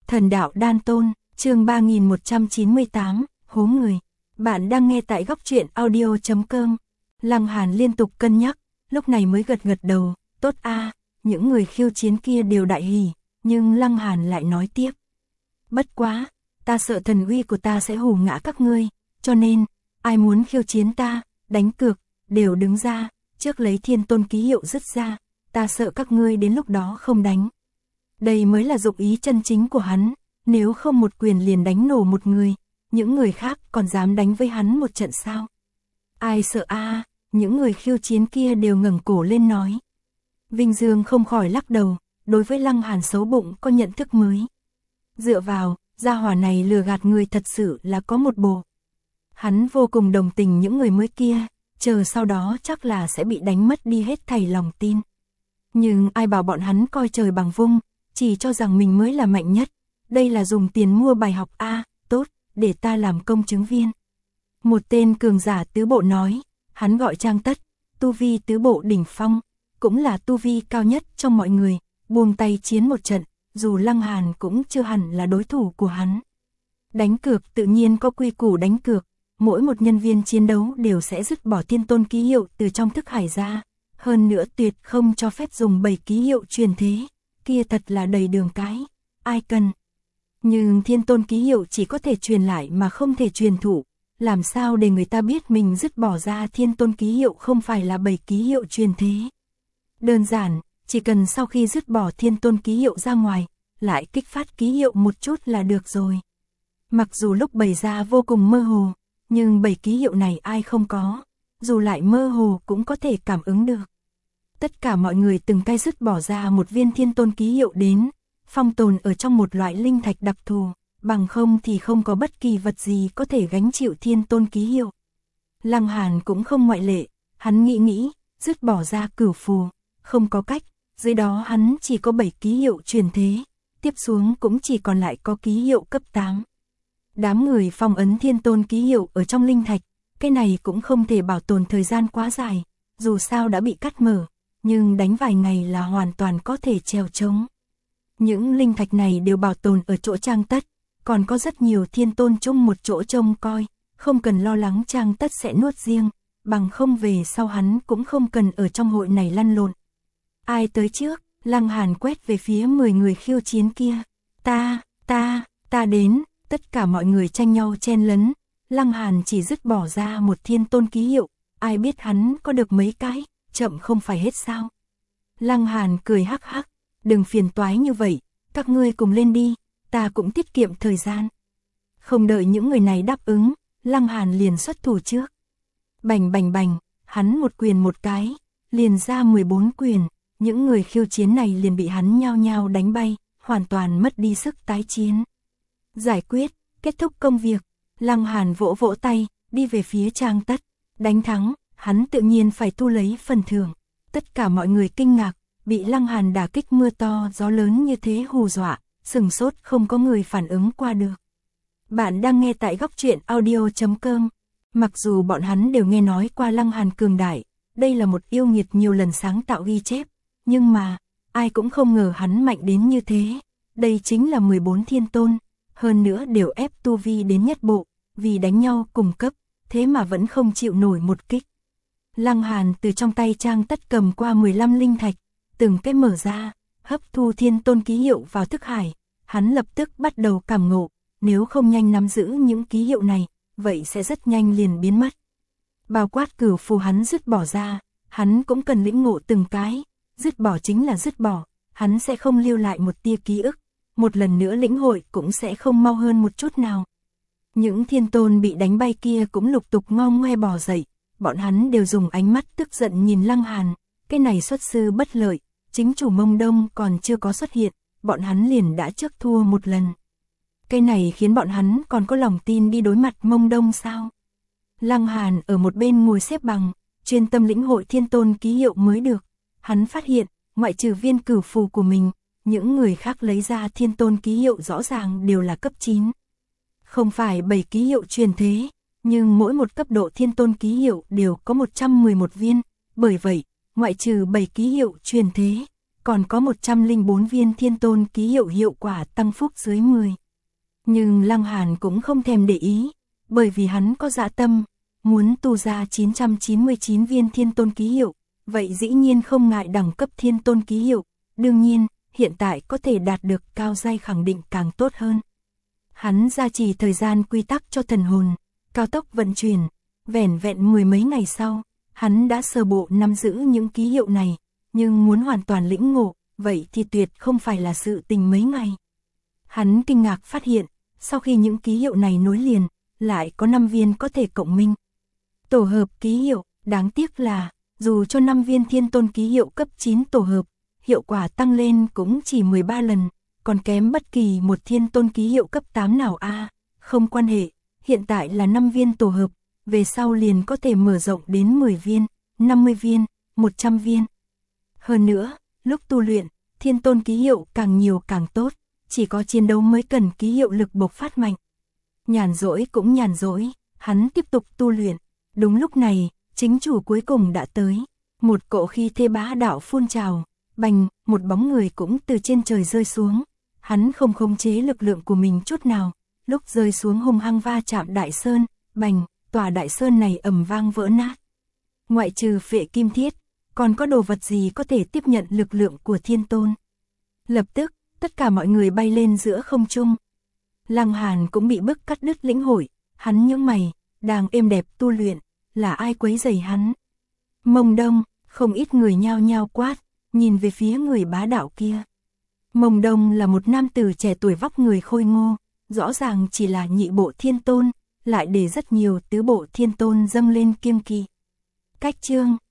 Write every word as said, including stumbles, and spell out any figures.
Thần đạo đan tôn, chương ba nghìn một trăm chín mươi tám, hố người. Bạn đang nghe tại góc truyện audio chấm com. Lăng Hàn liên tục cân nhắc, lúc này mới gật gật đầu, tốt a, những người khiêu chiến kia đều đại hỉ, nhưng Lăng Hàn lại nói tiếp. Bất quá, ta sợ thần uy của ta sẽ hù ngã các ngươi, cho nên, ai muốn khiêu chiến ta, đánh cược, đều đứng ra, trước lấy thiên tôn ký hiệu dứt ra, ta sợ các ngươi đến lúc đó không đánh. Đây mới là dụng ý chân chính của hắn, nếu không một quyền liền đánh nổ một người, những người khác còn dám đánh với hắn một trận sao? Ai sợ a? À, những người khiêu chiến kia đều ngẩng cổ lên nói. Vinh Dương không khỏi lắc đầu, đối với Lăng Hàn xấu bụng có nhận thức mới. Dựa vào, gia hỏa này lừa gạt người thật sự là có một bộ. Hắn vô cùng đồng tình những người mới kia, chờ sau đó chắc là sẽ bị đánh mất đi hết thảy lòng tin. Nhưng ai bảo bọn hắn coi trời bằng vung, chỉ cho rằng mình mới là mạnh nhất. Đây là dùng tiền mua bài học a, à, tốt, để ta làm công chứng viên. Một tên cường giả tứ bộ nói, hắn gọi Trang Tất, tu vi tứ bộ đỉnh phong, cũng là tu vi cao nhất trong mọi người, buông tay chiến một trận, dù Lăng Hàn cũng chưa hẳn là đối thủ của hắn. Đánh cược tự nhiên có quy củ đánh cược, mỗi một nhân viên chiến đấu đều sẽ dứt bỏ thiên tôn ký hiệu từ trong thức hải ra, hơn nữa tuyệt không cho phép dùng bảy ký hiệu truyền thế, kia thật là đầy đường cái, ai cần. Nhưng thiên tôn ký hiệu chỉ có thể truyền lại mà không thể truyền thụ, làm sao để người ta biết mình dứt bỏ ra thiên tôn ký hiệu không phải là bảy ký hiệu truyền thế. Đơn giản, chỉ cần sau khi dứt bỏ thiên tôn ký hiệu ra ngoài, lại kích phát ký hiệu một chút là được rồi. Mặc dù lúc bày ra vô cùng mơ hồ, nhưng bảy ký hiệu này ai không có, dù lại mơ hồ cũng có thể cảm ứng được. Tất cả mọi người từng tay dứt bỏ ra một viên thiên tôn ký hiệu đến, phong tồn ở trong một loại linh thạch đặc thù, bằng không thì không có bất kỳ vật gì có thể gánh chịu thiên tôn ký hiệu. Lăng Hàn cũng không ngoại lệ, hắn nghĩ nghĩ, dứt bỏ ra cửu phù, không có cách, dưới đó hắn chỉ có bảy ký hiệu truyền thế, tiếp xuống cũng chỉ còn lại có ký hiệu cấp tám. Đám người phong ấn thiên tôn ký hiệu ở trong linh thạch, cái này cũng không thể bảo tồn thời gian quá dài, dù sao đã bị cắt mở, nhưng đánh vài ngày là hoàn toàn có thể trèo trống. Những linh thạch này đều bảo tồn ở chỗ Trang Tất, còn có rất nhiều thiên tôn chung một chỗ trông coi, không cần lo lắng Trang Tất sẽ nuốt riêng, bằng không về sau hắn cũng không cần ở trong hội này lăn lộn. Ai tới trước? Lăng Hàn quét về phía mười người khiêu chiến kia. Ta, ta, ta đến, tất cả mọi người tranh nhau chen lấn, Lăng Hàn chỉ dứt bỏ ra một thiên tôn ký hiệu, ai biết hắn có được mấy cái, chậm không phải hết sao. Lăng Hàn cười hắc hắc, đừng phiền toái như vậy, các ngươi cùng lên đi, ta cũng tiết kiệm thời gian. Không đợi những người này đáp ứng, Lăng Hàn liền xuất thủ trước. Bành bành bành, hắn một quyền một cái, liền ra mười bốn quyền, những người khiêu chiến này liền bị hắn nhao nhao đánh bay, hoàn toàn mất đi sức tái chiến. Giải quyết, kết thúc công việc, Lăng Hàn vỗ vỗ tay, đi về phía Trang Tất, đánh thắng, hắn tự nhiên phải thu lấy phần thưởng. Tất cả mọi người kinh ngạc, bị Lăng Hàn đả kích mưa to gió lớn như thế hù dọa, sừng sốt không có người phản ứng qua được. Bạn đang nghe tại góc truyện audio chấm com. Mặc dù bọn hắn đều nghe nói qua Lăng Hàn cường đại, đây là một yêu nghiệt nhiều lần sáng tạo ghi chép, nhưng mà, ai cũng không ngờ hắn mạnh đến như thế. Đây chính là mười bốn thiên tôn, hơn nữa đều ép tu vi đến nhất bộ, vì đánh nhau cùng cấp, thế mà vẫn không chịu nổi một kích. Lăng Hàn từ trong tay Trang Tất cầm qua mười lăm linh thạch, từng cái mở ra, hấp thu thiên tôn ký hiệu vào thức hải, hắn lập tức bắt đầu cảm ngộ, nếu không nhanh nắm giữ những ký hiệu này, vậy sẽ rất nhanh liền biến mất. Bao quát cửu phù hắn dứt bỏ ra, hắn cũng cần lĩnh ngộ từng cái, dứt bỏ chính là dứt bỏ, hắn sẽ không lưu lại một tia ký ức, một lần nữa lĩnh hội cũng sẽ không mau hơn một chút nào. Những thiên tôn bị đánh bay kia cũng lục tục ngo ngoe bò dậy, bọn hắn đều dùng ánh mắt tức giận nhìn Lăng Hàn, cái này xuất sư bất lợi, chính chủ Mông Đông còn chưa có xuất hiện, bọn hắn liền đã trước thua một lần. Cái này khiến bọn hắn còn có lòng tin đi đối mặt Mông Đông sao? Lăng Hàn ở một bên ngồi xếp bằng, chuyên tâm lĩnh hội thiên tôn ký hiệu mới được. Hắn phát hiện, ngoại trừ viên cửu phù của mình, những người khác lấy ra thiên tôn ký hiệu rõ ràng đều là cấp chín. Không phải bảy ký hiệu truyền thế, nhưng mỗi một cấp độ thiên tôn ký hiệu đều có một trăm mười một viên, bởi vậy, ngoại trừ bảy ký hiệu truyền thế, còn có một trăm lẻ bốn viên thiên tôn ký hiệu hiệu quả tăng phúc dưới mười. Nhưng Lăng Hàn cũng không thèm để ý, bởi vì hắn có dạ tâm, muốn tu ra chín trăm chín mươi chín viên thiên tôn ký hiệu, vậy dĩ nhiên không ngại đẳng cấp thiên tôn ký hiệu, đương nhiên, hiện tại có thể đạt được cao giai khẳng định càng tốt hơn. Hắn gia trì thời gian quy tắc cho thần hồn, cao tốc vận chuyển, vẻn vẹn mười mấy ngày sau, hắn đã sơ bộ nắm giữ những ký hiệu này, nhưng muốn hoàn toàn lĩnh ngộ, vậy thì tuyệt không phải là sự tình mấy ngày. Hắn kinh ngạc phát hiện, sau khi những ký hiệu này nối liền, lại có năm viên có thể cộng minh. Tổ hợp ký hiệu, đáng tiếc là, dù cho năm viên thiên tôn ký hiệu cấp chín tổ hợp, hiệu quả tăng lên cũng chỉ mười ba lần, còn kém bất kỳ một thiên tôn ký hiệu cấp tám nào a. À, không quan hệ, hiện tại là năm viên tổ hợp, về sau liền có thể mở rộng đến mười viên, năm mươi viên, một trăm viên. Hơn nữa, lúc tu luyện, thiên tôn ký hiệu càng nhiều càng tốt, chỉ có chiến đấu mới cần ký hiệu lực bộc phát mạnh. Nhàn rỗi cũng nhàn rỗi, hắn tiếp tục tu luyện. Đúng lúc này, chính chủ cuối cùng đã tới. Một cỗ khí thế bá đạo phun trào, bành, một bóng người cũng từ trên trời rơi xuống. Hắn không khống chế lực lượng của mình chút nào, lúc rơi xuống hung hăng va chạm đại sơn, bành, tòa đại sơn này ầm vang vỡ nát. Ngoại trừ Phệ Kim Thiết, còn có đồ vật gì có thể tiếp nhận lực lượng của thiên tôn? Lập tức, tất cả mọi người bay lên giữa không trung. Lăng Hàn cũng bị bức cắt đứt lĩnh hội, hắn nhướng mày, đang êm đẹp tu luyện, là ai quấy rầy hắn? Mông Đông, không ít người nhao nhao quát, nhìn về phía người bá đạo kia. Mông Đông là một nam tử trẻ tuổi vóc người khôi ngô, rõ ràng chỉ là nhị bộ thiên tôn, lại để rất nhiều tứ bộ thiên tôn dâng lên kiêng kỵ. Cách chương